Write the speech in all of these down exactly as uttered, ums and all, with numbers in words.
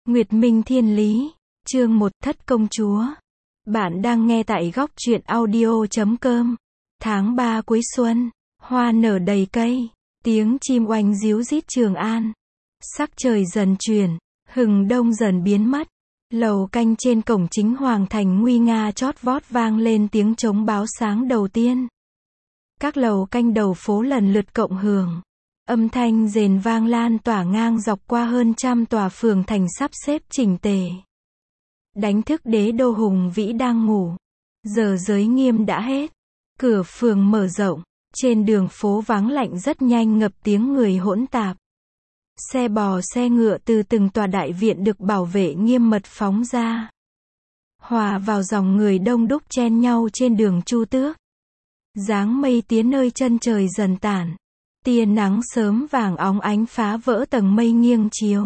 Nguyệt Minh Thiên Lý, chương một Thất Công Chúa. Bạn đang nghe tại góc truyện audio chấm com. Tháng ba cuối xuân, hoa nở đầy cây, tiếng chim oanh ríu rít Trường An. Sắc trời dần chuyển, hừng đông dần biến mất. Lầu canh trên cổng chính hoàng thành nguy nga chót vót vang lên tiếng trống báo sáng đầu tiên. Các lầu canh đầu phố lần lượt cộng hưởng. Âm thanh rền vang lan tỏa ngang dọc qua hơn trăm tòa phường thành sắp xếp chỉnh tề. Đánh thức đế đô hùng vĩ đang ngủ. Giờ giới nghiêm đã hết. Cửa phường mở rộng. Trên đường phố vắng lạnh rất nhanh ngập tiếng người hỗn tạp. Xe bò xe ngựa từ từng tòa đại viện được bảo vệ nghiêm mật phóng ra. Hòa vào dòng người đông đúc chen nhau trên đường Chu Tước. Dáng mây tía nơi chân trời dần tản. Tia nắng sớm vàng óng ánh phá vỡ tầng mây nghiêng chiếu.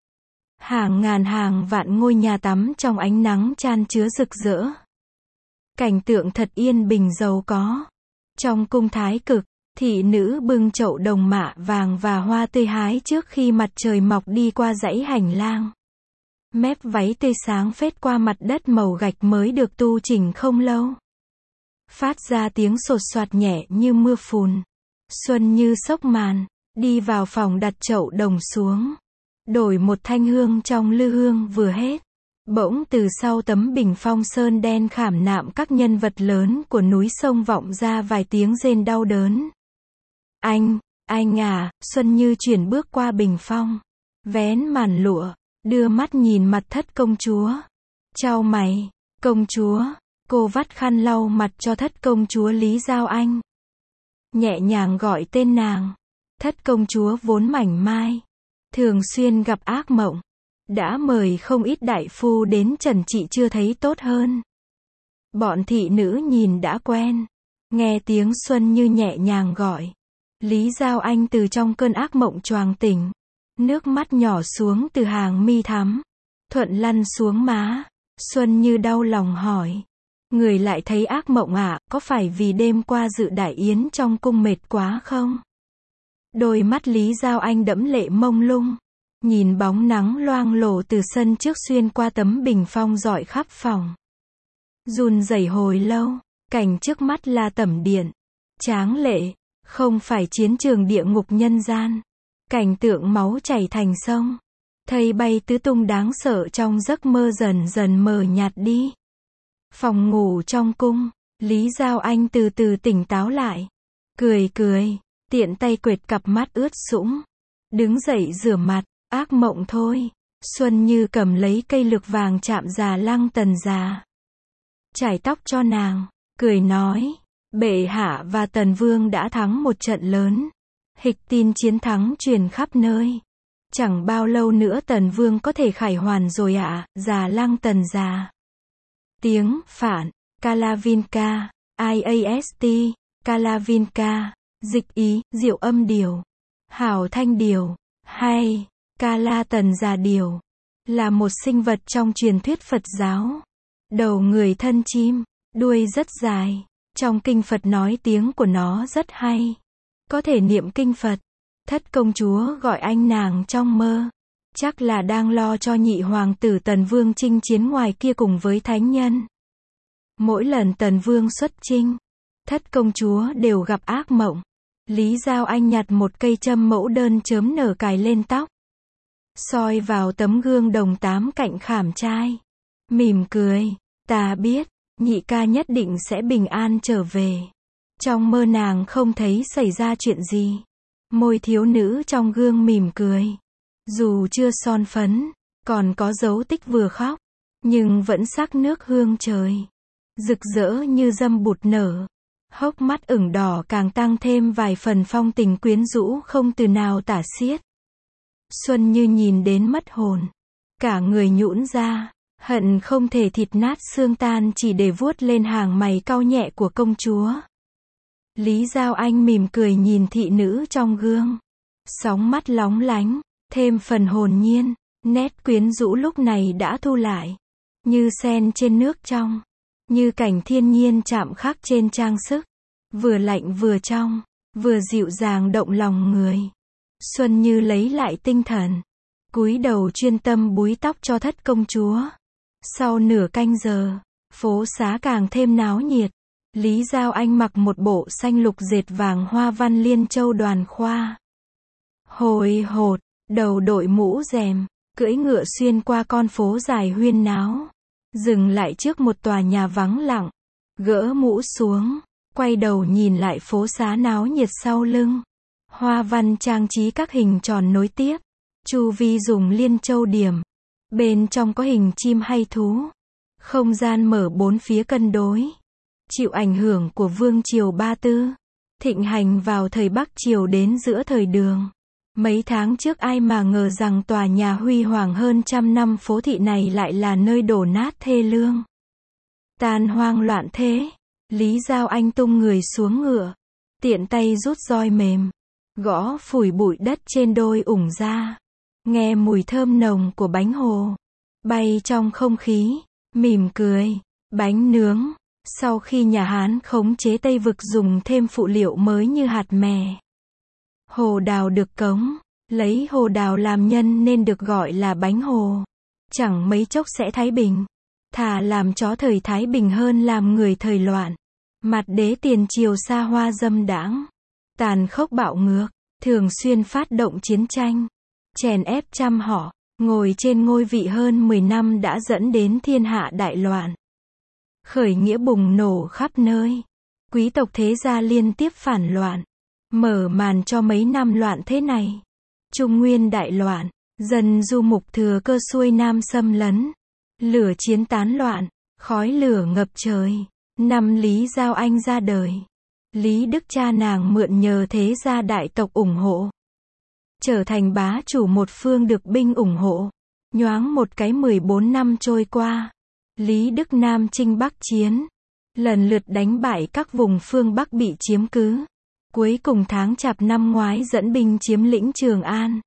Hàng ngàn hàng vạn ngôi nhà tắm trong ánh nắng chan chứa rực rỡ. Cảnh tượng thật yên bình giàu có. Trong cung thái cực, thị nữ bưng chậu đồng mạ vàng và hoa tươi hái trước khi mặt trời mọc đi qua dãy hành lang. Mép váy tươi sáng phết qua mặt đất màu gạch mới được tu chỉnh không lâu. Phát ra tiếng sột soạt nhẹ như mưa phùn. Xuân Như xốc màn, đi vào phòng đặt chậu đồng xuống. Đổi một thanh hương trong lư hương vừa hết. Bỗng từ sau tấm bình phong sơn đen khảm nạm các nhân vật lớn của núi sông vọng ra vài tiếng rên đau đớn. Anh, anh à, Xuân Như chuyển bước qua bình phong. Vén màn lụa, đưa mắt nhìn mặt thất công chúa. Chau mày, công chúa, cô vắt khăn lau mặt cho thất công chúa Lý Giao Anh. Nhẹ nhàng gọi tên nàng. Thất công chúa vốn mảnh mai, thường xuyên gặp ác mộng. Đã mời không ít đại phu đến trần trị chưa thấy tốt hơn. Bọn thị nữ nhìn đã quen. Nghe tiếng Xuân Như nhẹ nhàng gọi. Lý Giao Anh từ trong cơn ác mộng choàng tỉnh. Nước mắt nhỏ xuống từ hàng mi thắm. Thuận lăn xuống má. Xuân Như đau lòng hỏi. Người lại thấy ác mộng ạ, à, có phải vì đêm qua dự đại yến trong cung mệt quá không? Đôi mắt Lý Giao Anh đẫm lệ mông lung. Nhìn bóng nắng loang lổ từ sân trước xuyên qua tấm bình phong rọi khắp phòng. Run rẩy hồi lâu, cảnh trước mắt là tẩm điện. Tráng lệ, không phải chiến trường địa ngục nhân gian. Cảnh tượng máu chảy thành sông. Thây bay tứ tung đáng sợ trong giấc mơ dần dần mờ nhạt đi. Phòng ngủ trong cung, Lý Giao Anh từ từ tỉnh táo lại. Cười cười, tiện tay quệt cặp mắt ướt sũng. Đứng dậy rửa mặt, ác mộng thôi. Xuân Như cầm lấy cây lược vàng chạm già Lăng Tần già. Chải tóc cho nàng, cười nói. Bệ hạ và Tần Vương đã thắng một trận lớn. Hịch tin chiến thắng truyền khắp nơi. Chẳng bao lâu nữa Tần Vương có thể khải hoàn rồi ạ, à, già Lăng Tần già. Tiếng phản, Kalavinka, I A S T, Kalavinka, dịch ý, diệu âm điều, hảo thanh điều, hay, Kala Tần già điều, là một sinh vật trong truyền thuyết Phật giáo. Đầu người thân chim, đuôi rất dài, trong kinh Phật nói tiếng của nó rất hay. Có thể niệm kinh Phật. Thất công chúa gọi anh nàng trong mơ. Chắc là đang lo cho nhị hoàng tử Tần Vương chinh chiến ngoài kia cùng với thánh nhân. Mỗi lần Tần Vương xuất chinh, thất công chúa đều gặp ác mộng. Lý Giao Anh nhặt một cây châm mẫu đơn chớm nở cài lên tóc. Soi vào tấm gương đồng tám cạnh khảm trai. Mỉm cười, ta biết, nhị ca nhất định sẽ bình an trở về. Trong mơ nàng không thấy xảy ra chuyện gì. Môi thiếu nữ trong gương mỉm cười. Dù chưa son phấn, còn có dấu tích vừa khóc, nhưng vẫn sắc nước hương trời. Rực rỡ như dâm bụt nở. Hốc mắt ửng đỏ càng tăng thêm vài phần phong tình quyến rũ không từ nào tả xiết. Xuân Như nhìn đến mất hồn. Cả người nhũn ra, hận không thể thịt nát xương tan chỉ để vuốt lên hàng mày cau nhẹ của công chúa. Lý Giao Anh mỉm cười nhìn thị nữ trong gương. Sóng mắt lóng lánh, thêm phần hồn nhiên, nét quyến rũ lúc này đã thu lại. Như sen trên nước trong, như cảnh thiên nhiên chạm khắc trên trang sức. Vừa lạnh vừa trong, vừa dịu dàng động lòng người. Xuân Như lấy lại tinh thần. cúi đầu chuyên tâm búi tóc cho thất công chúa. Sau nửa canh giờ, phố xá càng thêm náo nhiệt. Lý Giao Anh mặc một bộ xanh lục dệt vàng hoa văn liên châu đoàn khoa. Hồi hột, đầu đội mũ rèm, cưỡi ngựa xuyên qua con phố dài huyên náo. Dừng lại trước một tòa nhà vắng lặng. Gỡ mũ xuống, quay đầu nhìn lại phố xá náo nhiệt sau lưng. Hoa văn trang trí các hình tròn nối tiếp. Chu vi dùng liên châu điểm. Bên trong có hình chim hay thú. Không gian mở bốn phía cân đối. Chịu ảnh hưởng của Vương triều Ba Tư. Thịnh hành vào thời Bắc triều đến giữa thời Đường. Mấy tháng trước ai mà ngờ rằng tòa nhà huy hoàng hơn trăm năm phố thị này lại là nơi đổ nát thê lương. Tàn hoang loạn thế. Lý Giao Anh tung người xuống ngựa. Tiện tay rút roi mềm. Gõ phủi bụi đất trên đôi ủng ra. Nghe mùi thơm nồng của bánh hồ. Bay trong không khí. Mỉm cười. Bánh nướng. Sau khi nhà Hán khống chế Tây Vực dùng thêm phụ liệu mới như hạt mè. Hồ đào được cống. Lấy hồ đào làm nhân nên được gọi là bánh hồ. Chẳng mấy chốc sẽ thái bình. Thà làm chó thời Thái Bình hơn làm người thời loạn. Mặt đế tiền triều xa hoa dâm đãng. Tàn khốc bạo ngược. Thường xuyên phát động chiến tranh. Chèn ép trăm họ. Ngồi trên ngôi vị hơn mười năm đã dẫn đến thiên hạ đại loạn. Khởi nghĩa bùng nổ khắp nơi. Quý tộc thế gia liên tiếp phản loạn. Mở màn cho mấy năm loạn thế này. Trung Nguyên đại loạn. Dân du mục thừa cơ xuôi nam xâm lấn. Lửa chiến tán loạn. Khói lửa ngập trời. Năm Lý Giao Anh ra đời. Lý Đức cha nàng mượn nhờ thế gia đại tộc ủng hộ. Trở thành bá chủ một phương được binh ủng hộ. Nhoáng một cái mười bốn năm trôi qua. Lý Đức Nam chinh Bắc chiến. Lần lượt đánh bại các vùng phương Bắc bị chiếm cứ. Cuối cùng tháng Chạp năm ngoái dẫn binh chiếm lĩnh Trường An.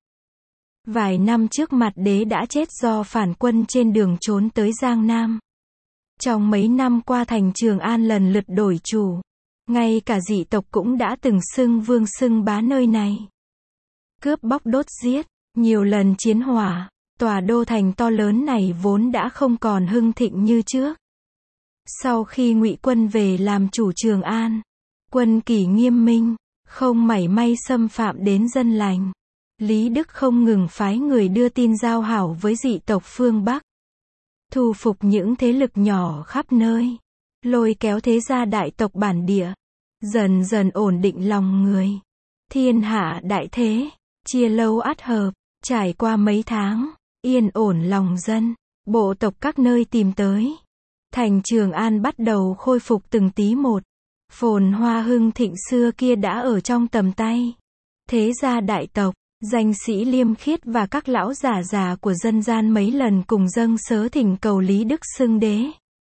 Vài năm trước mặt đế đã chết do phản quân trên đường trốn tới Giang Nam. Trong mấy năm qua thành Trường An lần lượt đổi chủ. Ngay cả dị tộc cũng đã từng xưng vương xưng bá nơi này. Cướp bóc đốt giết, nhiều lần chiến hỏa, tòa đô thành to lớn này vốn đã không còn hưng thịnh như trước. Sau khi Ngụy quân về làm chủ Trường An, quân kỷ nghiêm minh, không mảy may xâm phạm đến dân lành. Lý Đức không ngừng phái người đưa tin giao hảo với dị tộc phương Bắc. Thu phục những thế lực nhỏ khắp nơi. Lôi kéo thế gia đại tộc bản địa. Dần dần ổn định lòng người. Thiên hạ đại thế. Chia lâu ắt hợp. Trải qua mấy tháng. Yên ổn lòng dân. Bộ tộc các nơi tìm tới. Thành Trường An bắt đầu khôi phục từng tí một. Phồn hoa hưng thịnh xưa kia đã ở trong tầm tay. Thế gia đại tộc, danh sĩ liêm khiết và các lão già già của dân gian mấy lần cùng dâng sớ thỉnh cầu Lý Đức xưng đế.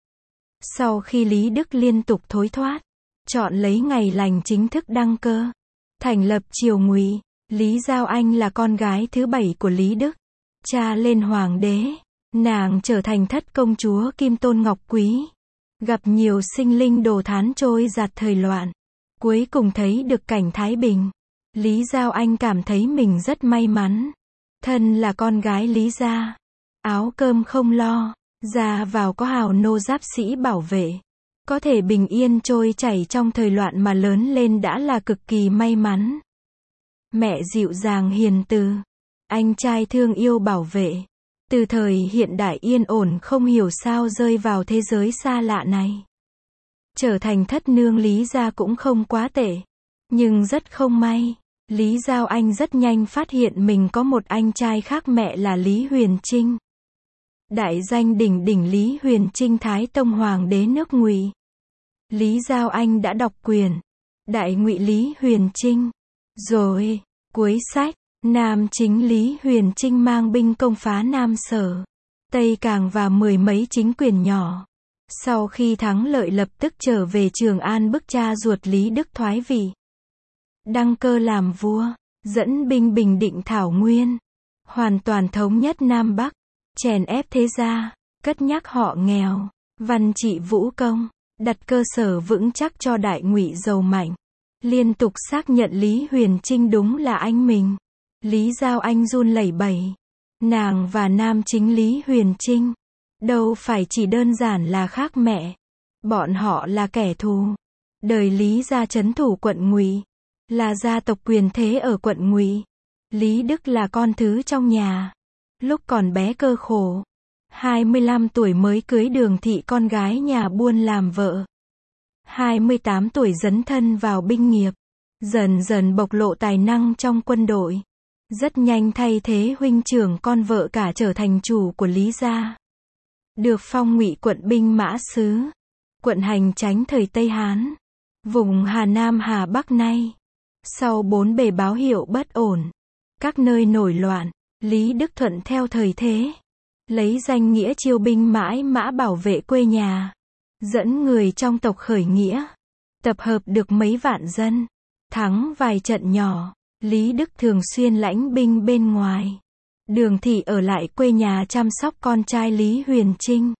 Sau khi Lý Đức liên tục thối thoát, chọn lấy ngày lành chính thức đăng cơ, thành lập triều Ngụy. Lý Giao Anh là con gái thứ bảy của Lý Đức, cha lên hoàng đế, nàng trở thành thất công chúa Kim Tôn Ngọc Quý, gặp nhiều sinh linh đồ thán trôi giạt thời loạn, cuối cùng thấy được cảnh thái bình. Lý Giao Anh cảm thấy mình rất may mắn, thân là con gái Lý gia, áo cơm không lo, ra vào có hào nô giáp sĩ bảo vệ, có thể bình yên trôi chảy trong thời loạn mà lớn lên đã là cực kỳ may mắn. Mẹ dịu dàng hiền từ, anh trai thương yêu bảo vệ. Từ thời hiện đại yên ổn không hiểu sao rơi vào thế giới xa lạ này. Trở thành thất nương Lý gia cũng không quá tệ. Nhưng rất không may, Lý Giao Anh rất nhanh phát hiện mình có một anh trai khác mẹ là Lý Huyền Trinh. Đại danh đỉnh đỉnh Lý Huyền Trinh Thái Tông Hoàng đế nước Ngụy. Lý Giao Anh đã đọc quyền Đại Ngụy Lý Huyền Trinh. Rồi, cuối sách, nam chính Lý Huyền Trinh mang binh công phá Nam Sở, Tây Càng và mười mấy chính quyền nhỏ. Sau khi thắng lợi lập tức trở về Trường An bức cha ruột Lý Đức thoái vị. Đăng cơ làm vua, dẫn binh bình định Thảo Nguyên. Hoàn toàn thống nhất Nam Bắc, chèn ép thế gia, cất nhắc họ nghèo, văn trị vũ công, đặt cơ sở vững chắc cho Đại Ngụy giàu mạnh. Liên tục xác nhận Lý Huyền Trinh đúng là anh mình. Lý Giao Anh run lẩy bẩy. Nàng và nam chính Lý Huyền Trinh, đâu phải chỉ đơn giản là khác mẹ. Bọn họ là kẻ thù. Đời Lý gia trấn thủ quận Ngụy, là gia tộc quyền thế ở quận Ngụy. Lý Đức là con thứ trong nhà. Lúc còn bé cơ khổ, hai mươi lăm tuổi mới cưới Đường Thị con gái nhà buôn làm vợ. hai mươi tám tuổi dấn thân vào binh nghiệp, dần dần bộc lộ tài năng trong quân đội. Rất nhanh thay thế huynh trưởng con vợ cả trở thành chủ của Lý gia. Được phong Ngụy quận binh mã sứ, quận hành chánh thời Tây Hán, vùng Hà Nam Hà Bắc nay. Sau bốn bề báo hiệu bất ổn, các nơi nổi loạn, Lý Đức thuận theo thời thế, lấy danh nghĩa chiêu binh mãi mã bảo vệ quê nhà, dẫn người trong tộc khởi nghĩa, tập hợp được mấy vạn dân, thắng vài trận nhỏ. Lý Đức thường xuyên lãnh binh bên ngoài. Đường Thị ở lại quê nhà chăm sóc con trai Lý Huyền Trinh.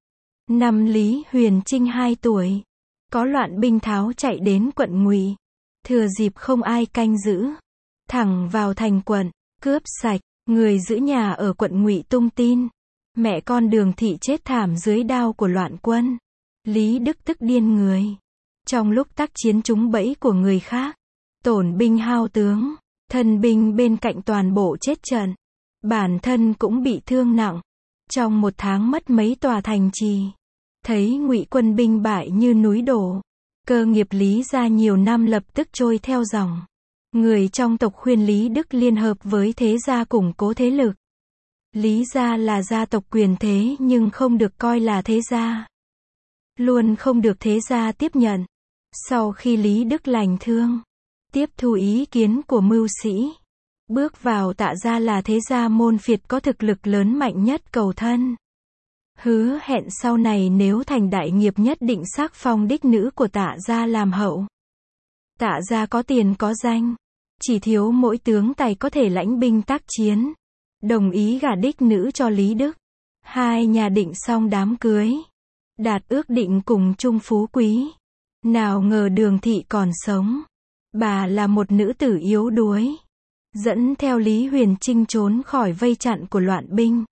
Năm Lý Huyền Trinh hai tuổi, có loạn binh tháo chạy đến quận Ngụy, thừa dịp không ai canh giữ, thẳng vào thành quận, cướp sạch. Người giữ nhà ở quận Ngụy tung tin, mẹ con Đường Thị chết thảm dưới đao của loạn quân. Lý Đức tức điên người. Trong lúc tác chiến trúng bẫy của người khác, tổn binh hao tướng, thân binh bên cạnh toàn bộ chết trận. Bản thân cũng bị thương nặng. Trong một tháng mất mấy tòa thành trì. Thấy Ngụy quân binh bại như núi đổ, cơ nghiệp Lý gia nhiều năm lập tức trôi theo dòng. Người trong tộc khuyên Lý Đức liên hợp với thế gia củng cố thế lực. Lý gia là gia tộc quyền thế nhưng không được coi là thế gia. Luôn không được thế gia tiếp nhận. Sau khi Lý Đức lành thương, tiếp thu ý kiến của mưu sĩ, bước vào Tạ gia là thế gia môn phiệt có thực lực lớn mạnh nhất cầu thân. Hứa hẹn sau này nếu thành đại nghiệp nhất định xác phong đích nữ của Tạ gia làm hậu. Tạ gia có tiền có danh, chỉ thiếu mỗi tướng tài có thể lãnh binh tác chiến. Đồng ý gả đích nữ cho Lý Đức. Hai nhà định xong đám cưới, đạt ước định cùng chung phú quý. Nào ngờ Đường Thị còn sống. Bà là một nữ tử yếu đuối, dẫn theo Lý Huyền Trinh trốn khỏi vây chặn của loạn binh.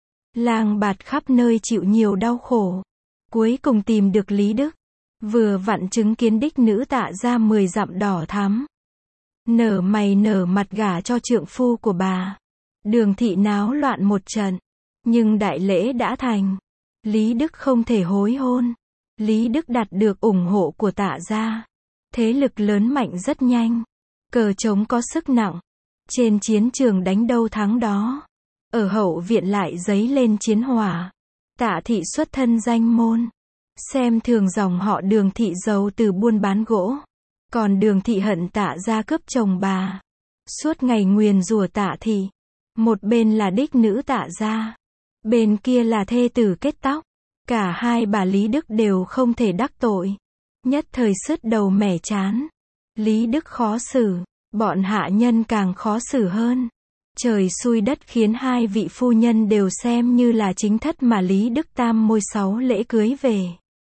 Lang bạt khắp nơi chịu nhiều đau khổ. Cuối cùng tìm được Lý Đức. Vừa vặn chứng kiến đích nữ Tạ gia mười dặm đỏ thắm. Nở mày nở mặt gả cho trượng phu của bà. Đường Thị náo loạn một trận. Nhưng đại lễ đã thành. Lý Đức không thể hối hôn. Lý Đức đạt được ủng hộ của Tạ gia. Thế lực lớn mạnh rất nhanh. Cờ trống có sức nặng. Trên chiến trường đánh đâu thắng đó. Ở hậu viện lại dấy lên chiến hỏa. Tạ Thị xuất thân danh môn. Xem thường dòng họ Đường Thị giàu từ buôn bán gỗ. Còn Đường Thị hận Tạ gia cướp chồng bà. Suốt ngày nguyền rủa Tạ Thị. Một bên là đích nữ Tạ gia, bên kia là thê tử kết tóc. Cả hai bà Lý Đức đều không thể đắc tội. Nhất thời sứt đầu mẻ chán. Lý Đức khó xử, bọn hạ nhân càng khó xử hơn. Trời xui đất khiến hai vị phu nhân đều xem như là chính thất mà Lý Đức tam môi sáu lễ cưới về.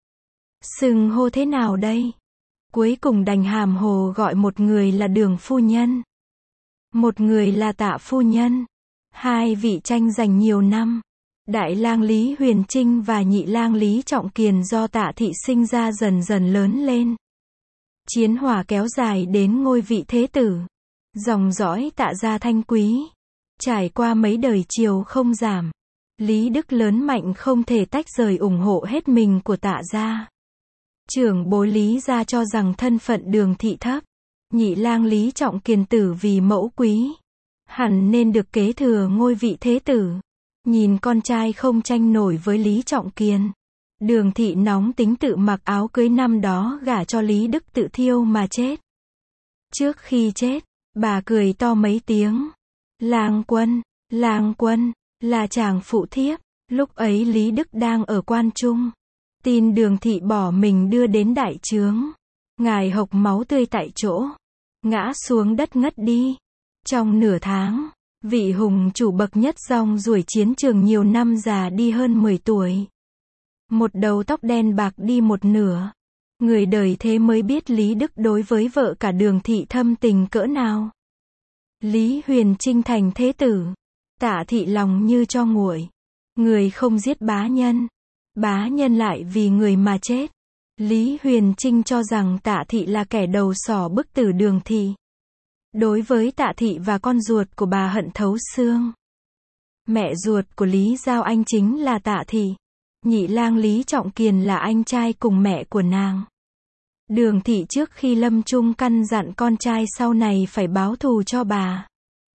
Xưng hô thế nào đây? Cuối cùng đành hàm hồ gọi một người là Đường phu nhân, một người là Tạ phu nhân. Hai vị tranh giành nhiều năm. Đại lang Lý Huyền Trinh và nhị lang Lý Trọng Kiền do Tạ Thị sinh ra dần dần lớn lên. Chiến hỏa kéo dài đến ngôi vị thế tử. Dòng dõi Tạ gia thanh quý. Trải qua mấy đời triều không giảm. Lý Đức lớn mạnh không thể tách rời ủng hộ hết mình của Tạ gia. Trưởng bối Lý gia cho rằng thân phận Đường Thị thấp. Nhị lang Lý Trọng Kiền tử vì mẫu quý. Hẳn nên được kế thừa ngôi vị thế tử. Nhìn con trai không tranh nổi với Lý Trọng Kiền. Đường Thị nóng tính tự mặc áo cưới năm đó gả cho Lý Đức tự thiêu mà chết. Trước khi chết, bà cười to mấy tiếng. Lang Quân, Lang Quân, là chàng phụ thiếp. Lúc ấy Lý Đức đang ở quan trung. Tin Đường Thị bỏ mình đưa đến đại trướng. Ngài hộc máu tươi tại chỗ. Ngã xuống đất ngất đi. Trong nửa tháng, vị hùng chủ bậc nhất rong ruổi chiến trường nhiều năm già đi hơn mười tuổi. Một đầu tóc đen bạc đi một nửa. Người đời thế mới biết Lý Đức đối với vợ cả Đường Thị thâm tình cỡ nào. Lý Huyền Trinh thành thế tử. Tạ Thị lòng như cho nguội. Người không giết bá nhân. Bá nhân lại vì người mà chết. Lý Huyền Trinh cho rằng Tạ Thị là kẻ đầu sỏ bức tử Đường Thị. Đối với Tạ Thị và con ruột của bà hận thấu xương. Mẹ ruột của Lý Giao Anh chính là Tạ Thị. Nhị lang Lý Trọng Kiền là anh trai cùng mẹ của nàng. Đường Thị trước khi lâm chung căn dặn con trai sau này phải báo thù cho bà.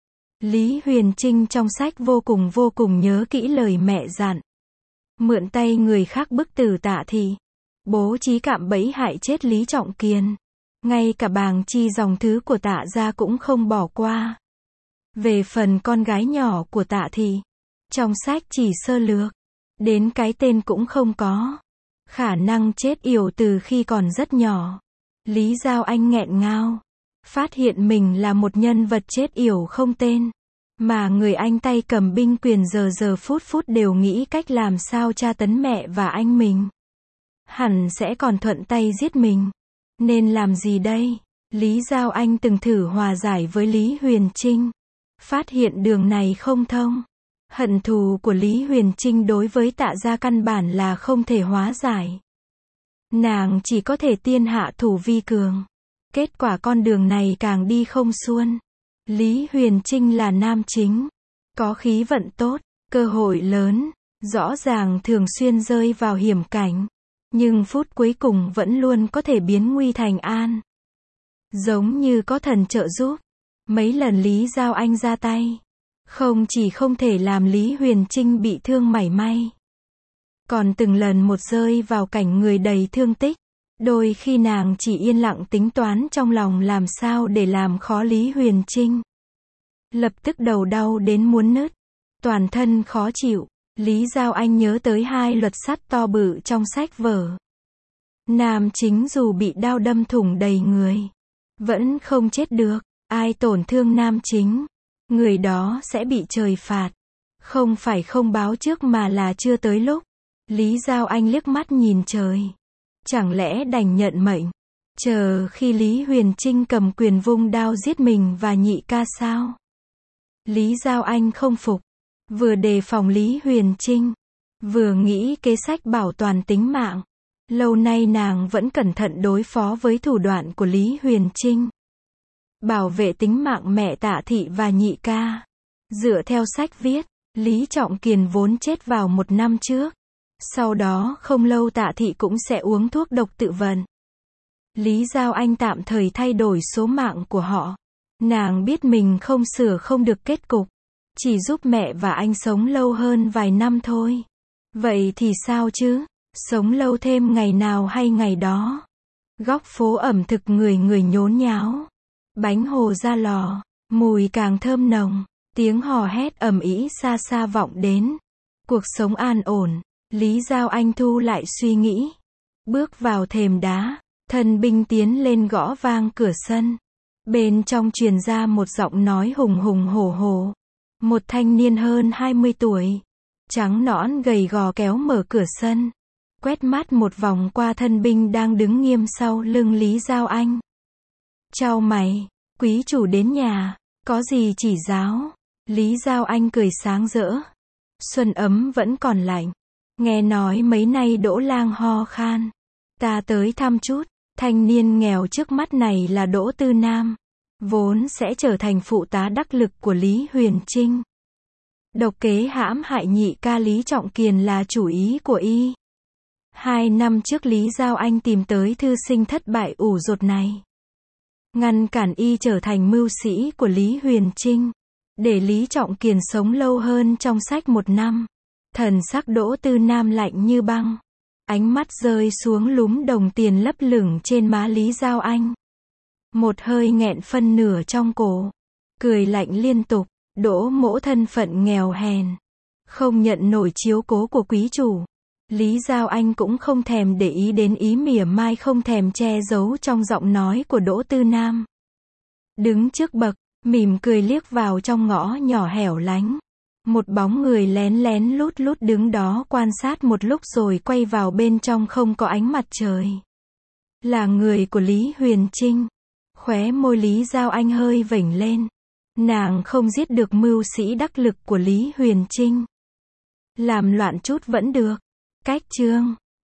Lý Huyền Trinh trong sách vô cùng vô cùng nhớ kỹ lời mẹ dặn. Mượn tay người khác bức tử Tạ Thị. Bố trí cạm bẫy hại chết Lý Trọng Kiền. Ngay cả bàng chi dòng thứ của Tạ gia cũng không bỏ qua. Về phần con gái nhỏ của Tạ Thị, trong sách chỉ sơ lược, đến cái tên cũng không có. Khả năng chết yểu từ khi còn rất nhỏ. Lý Giao Anh nghẹn ngào. Phát hiện mình là một nhân vật chết yểu không tên. Mà người anh tay cầm binh quyền giờ giờ phút phút đều nghĩ cách làm sao tra tấn mẹ và anh mình. Hẳn sẽ còn thuận tay giết mình. Nên làm gì đây? Lý Giao Anh từng thử hòa giải với Lý Huyền Trinh. Phát hiện đường này không thông. Hận thù của Lý Huyền Trinh đối với Tạ gia căn bản là không thể hóa giải. Nàng chỉ có thể tiên hạ thủ vi cường. Kết quả con đường này càng đi không xuôn. Lý Huyền Trinh là nam chính. Có khí vận tốt, cơ hội lớn. Rõ ràng thường xuyên rơi vào hiểm cảnh. Nhưng phút cuối cùng vẫn luôn có thể biến nguy thành an. Giống như có thần trợ giúp. Mấy lần Lý Giao Anh ra tay. Không chỉ không thể làm Lý Huyền Trinh bị thương mảy may. Còn từng lần một rơi vào cảnh người đầy thương tích. Đôi khi nàng chỉ yên lặng tính toán trong lòng làm sao để làm khó Lý Huyền Trinh. Lập tức đầu đau đến muốn nứt. Toàn thân khó chịu. Lý Giao Anh nhớ tới hai luật sắt to bự trong sách vở. Nam chính dù bị đao đâm thủng đầy người, vẫn không chết được. Ai tổn thương nam chính, người đó sẽ bị trời phạt. Không phải không báo trước mà là chưa tới lúc. Lý Giao Anh liếc mắt nhìn trời. Chẳng lẽ đành nhận mệnh, chờ khi Lý Huyền Trinh cầm quyền vung đao giết mình và nhị ca sao? Lý Giao Anh không phục. Vừa đề phòng Lý Huyền Trinh, vừa nghĩ kế sách bảo toàn tính mạng. Lâu nay nàng vẫn cẩn thận đối phó với thủ đoạn của Lý Huyền Trinh. Bảo vệ tính mạng mẹ Tạ Thị và nhị ca. Dựa theo sách viết, Lý Trọng Kiền vốn chết vào một năm trước. Sau đó không lâu Tạ Thị cũng sẽ uống thuốc độc tự vận. Lý Giao Anh tạm thời thay đổi số mạng của họ. Nàng biết mình không sửa không được kết cục. Chỉ giúp mẹ và anh sống lâu hơn vài năm thôi. Vậy thì sao chứ? Sống lâu thêm ngày nào hay ngày đó. Góc phố ẩm thực người người nhốn nháo. Bánh hồ ra lò, mùi càng thơm nồng. Tiếng hò hét ầm ĩ xa xa vọng đến. Cuộc sống an ổn. Lý Giao Anh thu lại suy nghĩ. Bước vào thềm đá. Thân binh tiến lên gõ vang cửa sân. Bên trong truyền ra một giọng nói hùng hùng hổ hổ. Một thanh niên hơn hai mươi tuổi. Trắng nõn gầy gò kéo mở cửa sân. Quét mắt một vòng qua thân binh đang đứng nghiêm sau lưng Lý Giao Anh. Chau mày, quý chủ đến nhà, có gì chỉ giáo? Lý Giao Anh cười sáng rỡ. Xuân ấm vẫn còn lạnh. Nghe nói mấy nay Đỗ Lang ho khan. Ta tới thăm chút. Thanh niên nghèo trước mắt này là Đỗ Tư Nam. Vốn sẽ trở thành phụ tá đắc lực của Lý Huyền Trinh. Độc kế hãm hại nhị ca Lý Trọng Kiền là chủ ý của y. Hai năm trước Lý Giao Anh tìm tới thư sinh thất bại ủ rột này. Ngăn cản y trở thành mưu sĩ của Lý Huyền Trinh. Để Lý Trọng Kiền sống lâu hơn trong sách một năm. Thần sắc Đỗ Tư Nam lạnh như băng. Ánh mắt rơi xuống lúm đồng tiền lấp lửng trên má Lý Giao Anh. Một hơi nghẹn phân nửa trong cổ. Cười lạnh liên tục. Đỗ mỗ thân phận nghèo hèn. Không nhận nổi chiếu cố của quý chủ. Lý Giao Anh cũng không thèm để ý đến ý mỉa mai không thèm che giấu trong giọng nói của Đỗ Tư Nam. Đứng trước bậc, mỉm cười liếc vào trong ngõ nhỏ hẻo lánh. Một bóng người lén lén lút lút đứng đó quan sát một lúc rồi quay vào bên trong không có ánh mặt trời. Là người của Lý Huyền Trinh. Khóe môi Lý Giao Anh hơi vểnh lên. Nàng không giết được mưu sĩ đắc lực của Lý Huyền Trinh. Làm loạn chút vẫn được. Cách chương